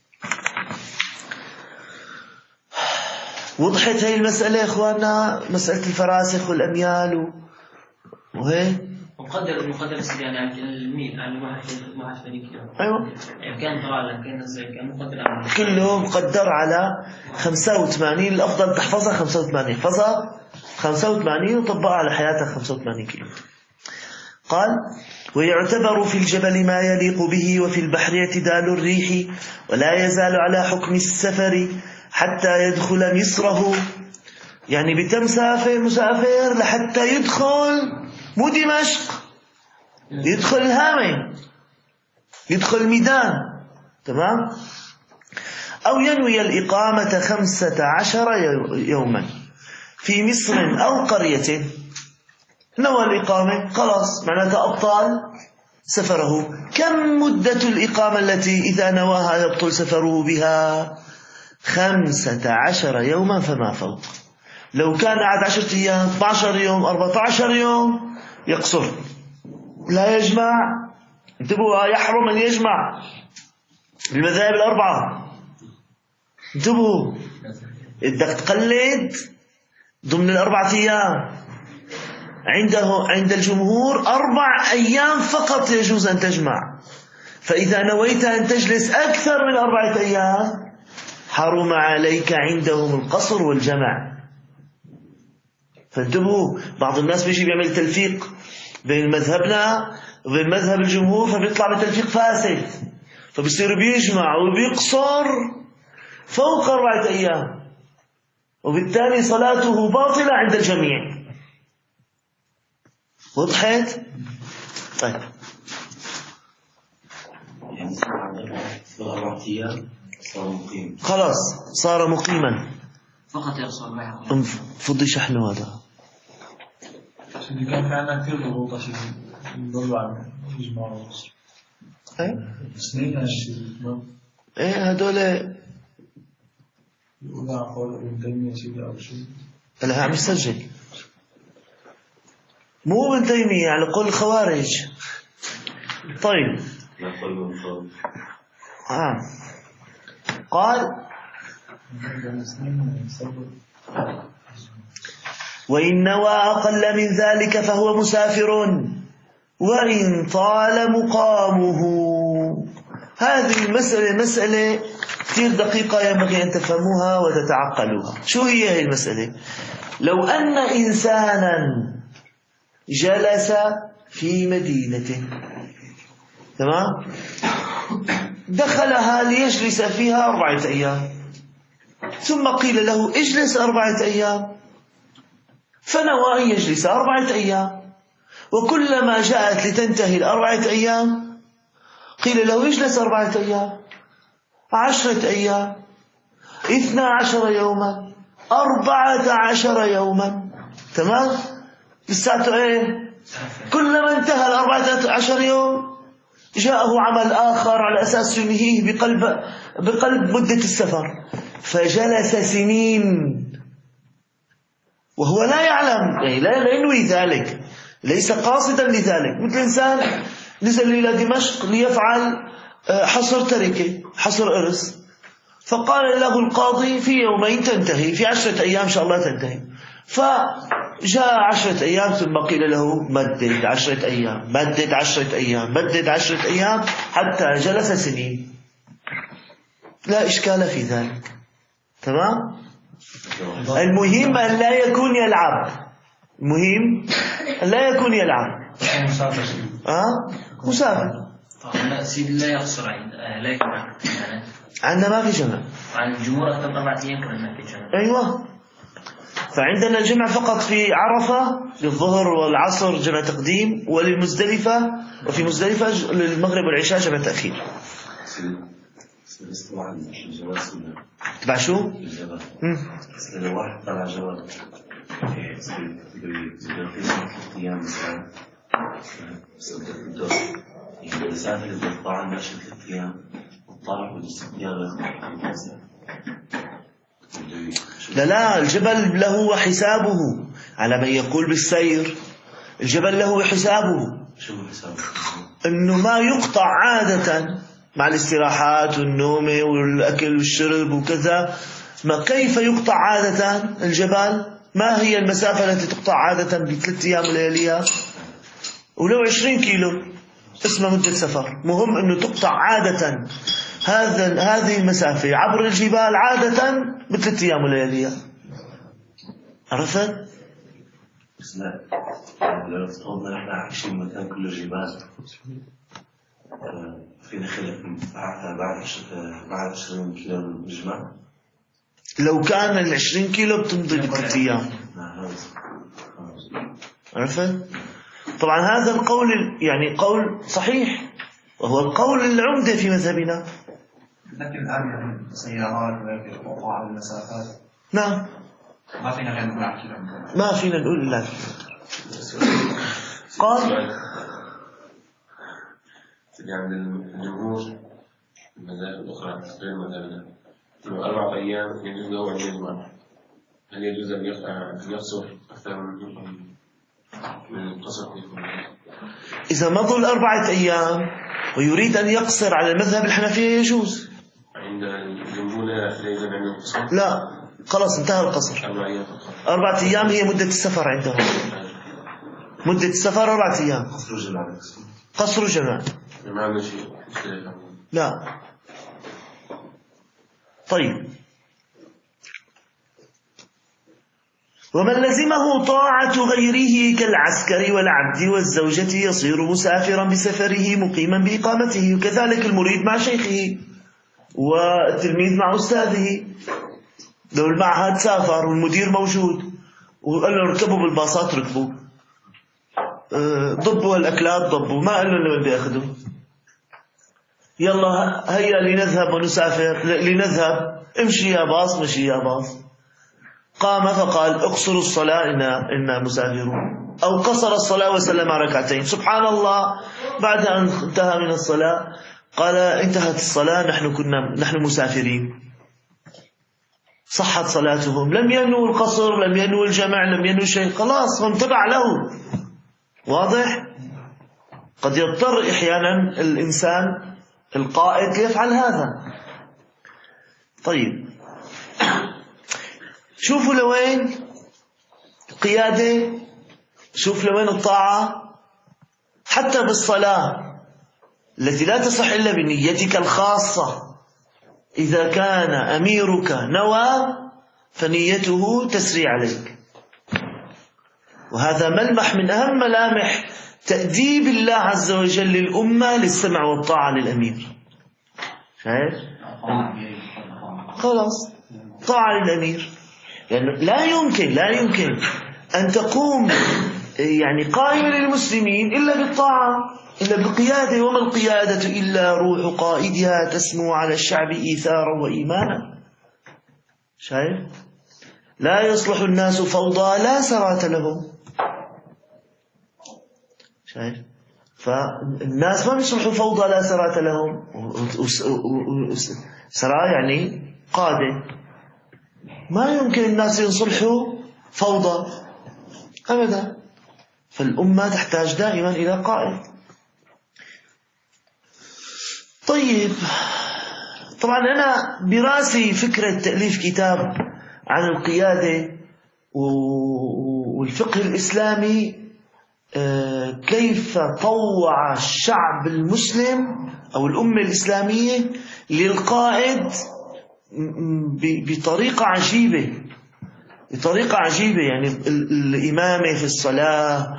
وضحت هاي المسألة يا إخواننا، مسألة الفراسخ والأميال وهي
مقدر سيدي يعني الميل على 81 كيلو.
أيوة
يعني كان طوال كان ازاي كان مقدر على
كله مقدر على 85. الأفضل تحفظها 85، احفظها 85 وطبقها على حياتك 85 كيلو. قال ويعتبر في الجبل ما يليق به، وفي البحر اعتدال الريح، ولا يزال على حكم السفر حتى يدخل مصره، يعني مسافر لحتى يدخل مو دمشق، يدخل الهامة، يدخل الميدان. تمام. أو ينوي الإقامة 15 يوما في مصر أو قرية. نوى الإقامة خلاص معناتها أبطال سفره. كم مدة الإقامة التي إذا نواها يبطل سفره بها؟ 15 يوما فما فوق. لو كان قعد 10 أيام 12 يوم 14 يوم يقصر، لا يجمع. انتبهوا، يحرم أن يجمع بالمذاهب الأربعة. انتبهوا، بدك تقلد ضمن ال4 أيام. عند الجمهور 4 أيام فقط يجوز أن تجمع، فإذا نويت أن تجلس أكثر من 4 أيام حرم عليك عندهم القصر والجمع. فانتبهوا، بعض الناس بيجي بيعمل تلفيق بين مذهبنا وبين مذهب الجمهور، فبيطلع بتلفيق فاسد، فبصير بيجمع وبيقصر فوق 4 أيام، وبالتالي صلاته باطلة عند الجميع. وضحت؟ طيب
يعني 4 أيام صار مقيم،
خلاص صار مقيما
فقط يقصر ما يحكم.
فضي شحنه هذا.
اللي كان في عنا كثير ضغوط عشان نضلوا على يجمع وصل. سنين هالشيء.
هدول
يقولوا عن قول ابن تيمية سيدي أو شيء.
لا عم يسجل، مو ابن تيمية، على قول الخوارج. طيب قال وإن نوى أقل من ذلك فهو مسافر وإن طال مقامه. هذه المسألة كثير دقيقة، ينبغي أن تفهموها وتتعقلوها. شو هي المسألة؟ لو أن إنسانا جلس في مدينة، تمام، دخلها ليجلس فيها 4 أيام، ثم قيل له اجلس 4 أيام، فنوى أن يجلس 4 أيام، وكلما جاءت لتنتهي 4 أيام قيل له اجلس 4 أيام، 10 أيام، 12 يوما، 14 يوما. تمام. لساته ايه؟ كلما انتهى 14 يوم جاءه عمل آخر على أساس ينهيه بقلب مدة السفر، فجلس سنين وهو لا يعلم، يعني لا ينوي ذلك، ليس قاصدا لذلك. مثل إنسان نزل إلى دمشق ليفعل حصر تركة، حصر إرث، فقال له القاضي في يومين تنتهي، في 10 أيام إن شاء الله تنتهي. فجاء 10 أيام ثم قيل له مدد 10 أيام، مدد 10 أيام، مدد 10 أيام، حتى جلس سنين. لا إشكال في ذلك. تمام. المهم أن لا يكون يلعب، المهم أن لا يكون يلعب. مسافر.
لا سيد لا يقصر لا يجمع.
عندنا ما في جمع.
عن الجمهور أكثر 4 أيام كمان ما في جمع.
أيوة. فعندنا الجمع فقط في عرفة للظهر والعصر جمع تقديم، وللمزدلفة وفي مزدلفة للمغرب والعشاء جمع تأخير. تبع شو؟
الجبل. لو واحد طلع جبل أيام مثلا يعني المسافة اللي بيطلع ماشي 3 أيام وطلع ولا 6 أيام.
لا الجبل له حسابه على من يقول بالسير. الجبل له حسابه.
شو حسابه؟
إنه ما يقطع عادة مع الاستراحات والنوم والأكل والشرب وكذا. ما كيف يقطع عادة الجبال؟ ما هي المسافة التي تقطع عادة ب3 أيام ولياليها؟ ولو 20 كيلو اسمه مدة سفر. مهم أنه تقطع عادة هذه المسافة عبر الجبال عادة ب3 أيام ولياليها. عرفت؟
بس لا لو افترضنا نحن عايشين مكان كله جبال في نخلة بعد 20 كيلو من الجماعة.
لو كان 20 كيلو بتمضي ب3 أيام. عرفت؟ طبعا هذا القول يعني قول صحيح وهو القول العمدة في مذهبنا.
لكن الآن يعني سيارات وهيك تقطع المسافات.
نعم.
ما فينا غير نقول كذا.
ما فينا نقول إلا قال
يعني الجمهور المذاهب الأخرى غير مذاهبنا 4 أيام يجوز له أن يجمع. هل يجوز أن يقصر أكثر من القصر؟
إذا مضوا 4 أيام ويريد أن يقصر على المذهب الحنفية يجوز.
عند الجمهور لا يجوز أن يقصر.
لا خلاص انتهى القصر. 4 أيام هي مدة السفر عندهم. مدة السفر 4 أيام. قصر جماعة. لا. طيب ومن لزمه طاعة غيره كالعسكر والعبد والزوجة يصير مسافرا بسفره مقيما بإقامته، وكذلك المريد مع شيخه والتلميذ مع أستاذه. لو المعهد سافر والمدير موجود وقال له اركبوا بالباصات ركبوا، ضبوا الأكلات ضبوا، ما قال له اللي بدي أخذه. يلا هيا لنذهب ونسافر، لنذهب امشي يا باص مشي يا باص. قام فقال اقصروا الصلاة إنا مسافرون، أو قصر الصلاة وسلم 2 سبحان الله. بعد أن انتهى من الصلاة قال انتهت الصلاة نحن مسافرين. صحت صلاتهم، لم ينووا القصر، لم ينووا الجمع، لم ينووا شيء، خلاص هم تبع له. واضح؟ قد يضطر أحيانا الإنسان القائد ليفعل هذا. طيب شوفوا لوين القيادة، شوف لوين الطاعة. حتى بالصلاة التي لا تصح إلا بنيتك الخاصة، إذا كان أميرك نوى فنيته تسري عليك. وهذا ملمح من أهم ملامح تأديب الله عز وجل للأمة للسمع والطاعة للأمير. شايف؟ خلاص طاعة للأمير. يعني لا يمكن أن تقوم يعني قائمة للمسلمين إلا بالطاعة، إلا بالقيادة. وما القيادة إلا روح قائدها تسمو على الشعب إيثارا وإيمانا. شايف؟ لا يصلح الناس فوضى لا سرات لهم. شايف؟ فالناس ما بيصلحوا فوضى لا سرات لهم. سرا يعني قادة. ما يمكن الناس ينصلحوا فوضى أبدا. فالأمة تحتاج دائما إلى قائد. طيب طبعا أنا براسي فكرة تأليف كتاب عن القيادة والفقه الإسلامي، كيف طوع الشعب المسلم أو الأمة الإسلامية للقائد بطريقة عجيبة. يعني الإمامة في الصلاة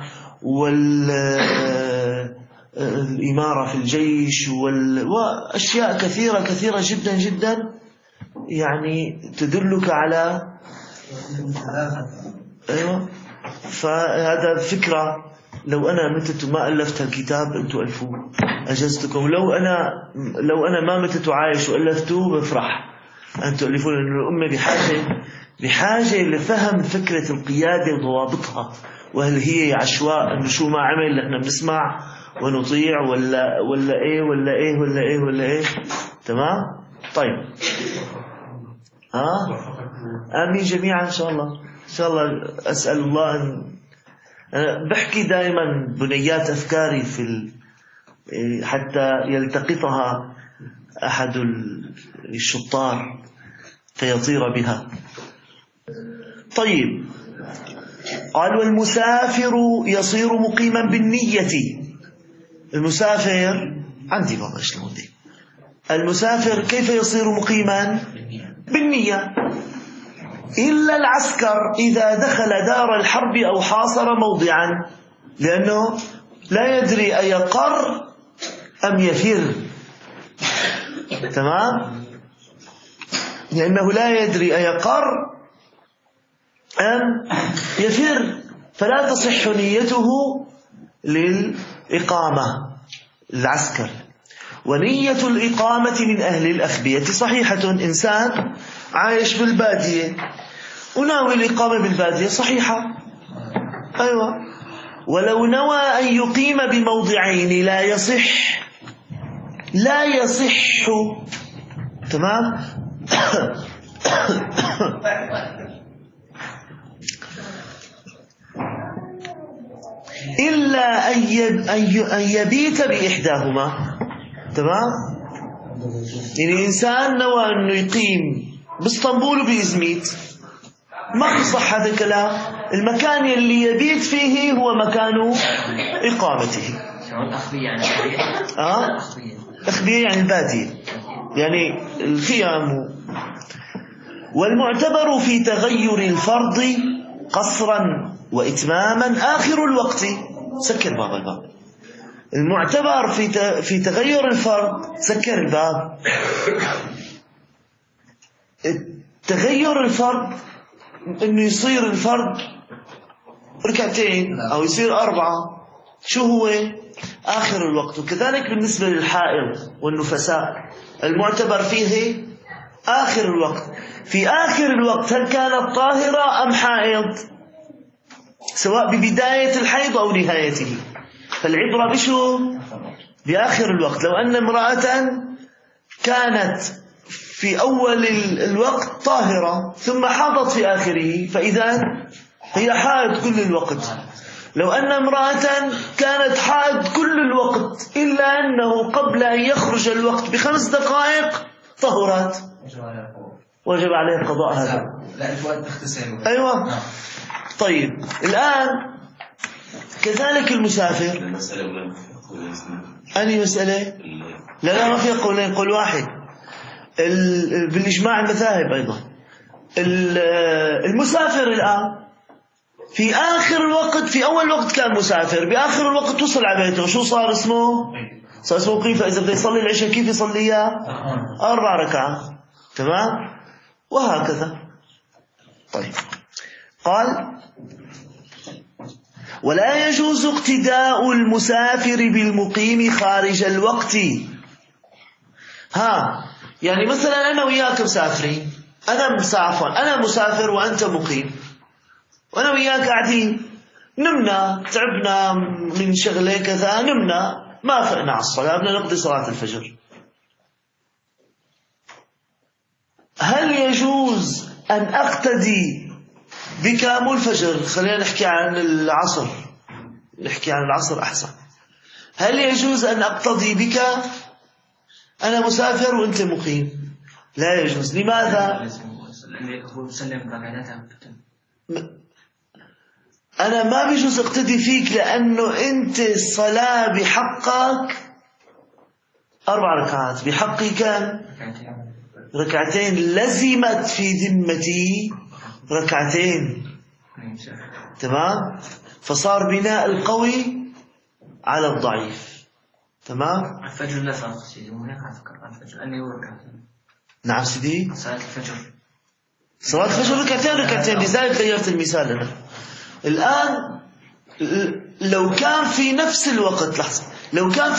والإمارة في الجيش وأشياء كثيرة جدا يعني تدلك على أيوة. فهذا فكرة، لو أنا متت وما ألفت الكتاب أنتوا ألفوه أجزتكم، لو أنا ما متت وعايش وألفتوه بفرح أنتوا ألفوه، لأن الأمة بحاجة لفهم فكرة القيادة وضوابطها، وهل هي عشواء إنه شو ما عمل نحن بنسمع ونطيع ولا إيه. تمام. طيب آمين جميعا إن شاء الله. أسأل الله أن أنا بحكي دائما بنيات أفكاري حتى يلتقطها أحد الشطار فيطير بها. طيب قال والمسافر يصير مقيما بالنية. المسافر عندي بابا شلون دي. المسافر كيف يصير مقيما؟ بالنية. إلا العسكر إذا دخل دار الحرب أو حاصر موضعا، لأنه لا يدري أيقر أم يفر. تمام. لأنه لا يدري أيقر أم يفر، فلا تصح نيته للإقامة العسكر. ونية الإقامة من أهل الأخبية صحيحة. إنسان عايش بالبادية وناوي الإقامة بالبادية صحيحة. أيوة. ولو نوى أن يقيم بموضعين لا يصح. تمام. إلا أن يبيت بإحداهما. تمام. يعني إنسان نوى أنه يقيم باسطنبول وبإزميت، ما يصح هذا الكلام. المكان اللي يبيت فيه هو مكان إقامته. أخبية يعني البادية، يعني الخيام. والمعتبر في تغير الفرض قصرا وإتماما آخر الوقت. سكر باب الباب. المعتبر في تغير الفرض، سكر الباب. تغير الفرض إنه يصير الفرض ركعتين أو يصير 4، شو هو آخر الوقت. وكذلك بالنسبة للحائض والنفساء المعتبر فيه آخر الوقت. في آخر الوقت هل كانت طاهرة أم حائض، سواء ببداية الحيض أو نهايته، فالعبرة بشو؟ بآخر الوقت. لو أن امرأة كانت في أول الوقت طاهرة ثم حاضت في آخره، فإذا هي حائض كل الوقت. لو أن امرأة كانت حائض كل الوقت إلا أنه قبل أن يخرج الوقت ب5 دقائق طهرت، وجب عليه قضاء هذا.
لا الفوائد تغتسل.
أيوة. طيب الآن كذلك المسافر. أنهي مسألة؟ لا ما في قولين، قول واحد بالإجماع المذاهب. أيضا المسافر الآن في آخر الوقت، في أول وقت كان مسافر، بآخر الوقت وصل على بيته، شو صار اسمه؟ صار اسمه مقيم. فإذا بده يصلي العشاء كيف يصليها؟ 4 ركعات. تمام. وهكذا. طيب قال ولا يجوز اقتداء المسافر بالمقيم خارج الوقت. يعني مثلا أنا وياك مسافرين، أنا مسافر وأنت مقيم، وأنا وياك قاعدين نمنا، تعبنا من شغلة كذا، نمنا ما فقنا على الصلاة، بدنا نقضي صلاة الفجر. هل يجوز أن أقتدي بك مو الفجر، خلينا نحكي عن العصر، نحكي عن العصر أحسن. هل يجوز أن أقتدي بك؟ أنا مسافر وأنت مقيم. لا يجوز. لماذا؟ أنا ما بيجوز اقتدي فيك لأنه أنت الصلاة بحقك 4 ركعات، بحقي كان 2 لزمت في ذمتي 2. تمام. فصار بناء القوي على الضعيف. تمام.
الفجر لا فرق سيدي، هناك على فكرة الفجر أني وركعتين.
نعم سيدي.
صلاة الفجر
صلاة الفجر ركعتين لذلك غيرت المثال أنا. الآن لو كان في نفس الوقت، لحظة، لو كان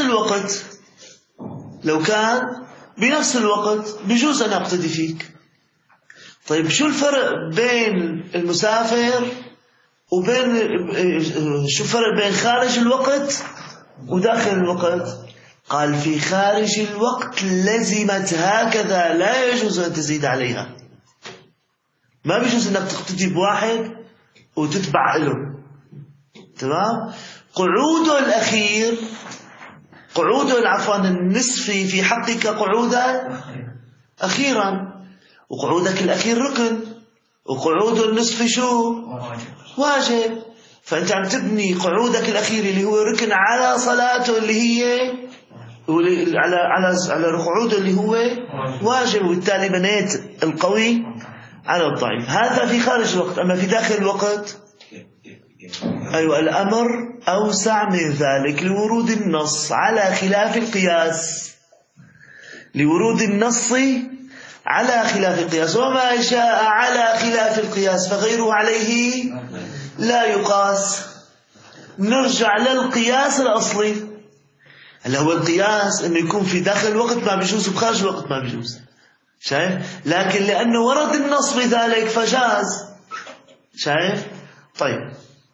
بنفس الوقت بجوز أن أقتدي فيك. طيب شو الفرق بين المسافر شو الفرق بين خارج الوقت وداخل الوقت؟ قال في خارج الوقت لزمت هكذا، لا يجوز أن تزيد عليها. ما بيجوز أنك تقتدي بواحد وتتبع له، تمام؟ قعوده النصفي في حقك قعودا أخيرا، وقعودك الأخير ركن، وقعود النصف شو؟ واجب. فأنت عم تبني قعودك الأخير اللي هو ركن على صلاته اللي هي على قعوده اللي هو واجب، وبالتالي بنيت القوي على الضعيف. هذا في خارج الوقت. أما في داخل الوقت أيوة الأمر أوسع من ذلك لورود النص على خلاف القياس، وما جاء على خلاف القياس فغيره عليه لا يقاس. نرجع للقياس الأصلي. هل هو القياس أنه يكون في داخل الوقت ما بيجوز وبخارج الوقت ما بيجوز، شايف؟ لكن لأنه ورد النص بذلك فجاز، شايف؟ طيب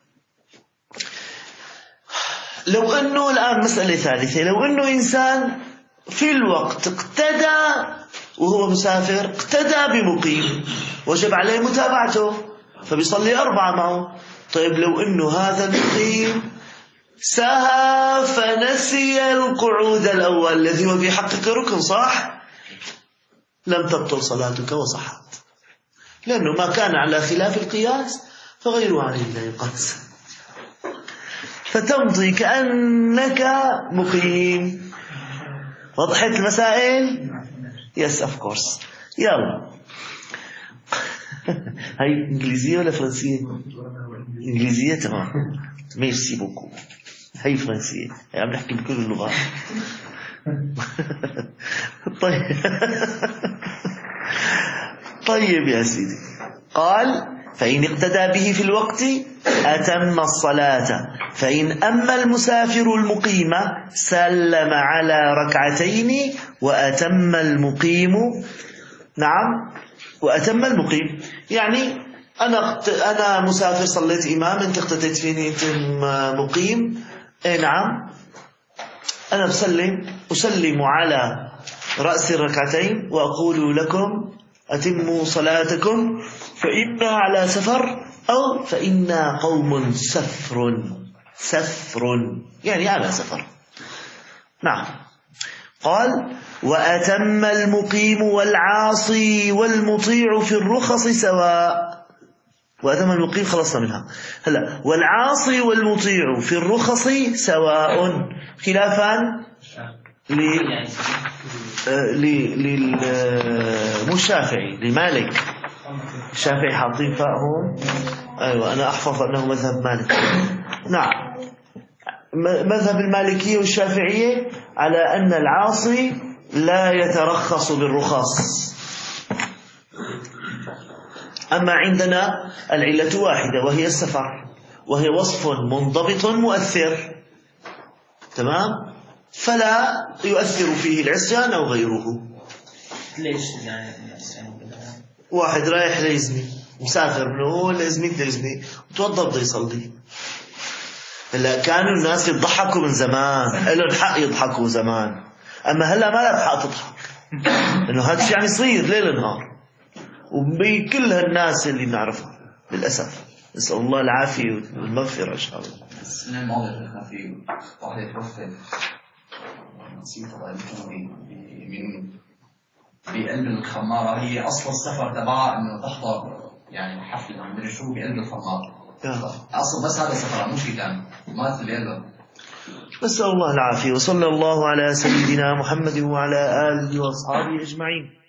لو أنه الآن مسألة ثالثة، لو أنه إنسان في الوقت اقتدى وهو مسافر، اقتدى بمقيم وجب عليه متابعته فبيصلي 4 معه. طيب لو أنه هذا المقيم سهى فنسي القعود الأول الذي هو بيحقق ركن، صح؟ لم تبطل صلاتك وصحت، لأنه ما كان على خلاف القياس فغيره عليه لا يقاس، فتمضي كأنك مقيم. وضحت المسائل؟ Yes of course. يلا هاي إنجليزية ولا فرنسية؟ إنجليزية، تمام. ميرسي بوكو. هاي فرنسية، عم نحكي بكل اللغات. طيب يا سيدي، قال فإن اقتدى به في الوقت أتم الصلاة، فإن أما المسافر المقيم سلم على 2 وأتم المقيم. نعم، وأتم المقيم يعني أنا مسافر صليت إمام، أنت اقتديت فيني، أنت مقيم، نعم، أنا أسلم على رأس 2 وأقول لكم أتموا صلاتكم فإنا على سفر، أو فإنا قوم سفر يعني على سفر. نعم. قال وأتم المقيم والعاصي والمطيع في الرخص سواء. وأتم المقيم خلصنا منها. هلا والعاصي والمطيع في الرخص سواء، خلافا للشافعي لمالك. الشافعي حاطين فاء هون، أيوة أنا أحفظ أنه مذهب مالك. نعم، مذهب المالكية والشافعية على أن العاصي لا يترخص بالرخص. أما عندنا العلة واحدة وهي السفر، وهي وصف منضبط مؤثر، تمام، فلا يؤثر فيه العصيان أو غيره.
ليش يعني
واحد رايح ليزني، مسافر من هو ليزني وتوضى بده يصلي. هلا كانوا الناس يضحكوا من زمان، لهم حق يضحكوا زمان، أما هلا ما لك حق تضحك، إنه هذا الشيء عم يصير ليل نهار وبكل هالناس اللي بنعرفها للأسف. نسأل الله العافية والمغفرة إن شاء الله.
السنة الماضية كنا في واحدة توفت نسيت من بقلب الخمارة، هي أصل السفر تبعها إنه تحضر يعني حفلة من شو بقلب الخمارة، أصل بس هذا السفر مو شيء ثاني، مات بقلبه.
نسأل الله العافية، وصلى الله على سيدنا محمد وعلى آله وأصحابه أجمعين.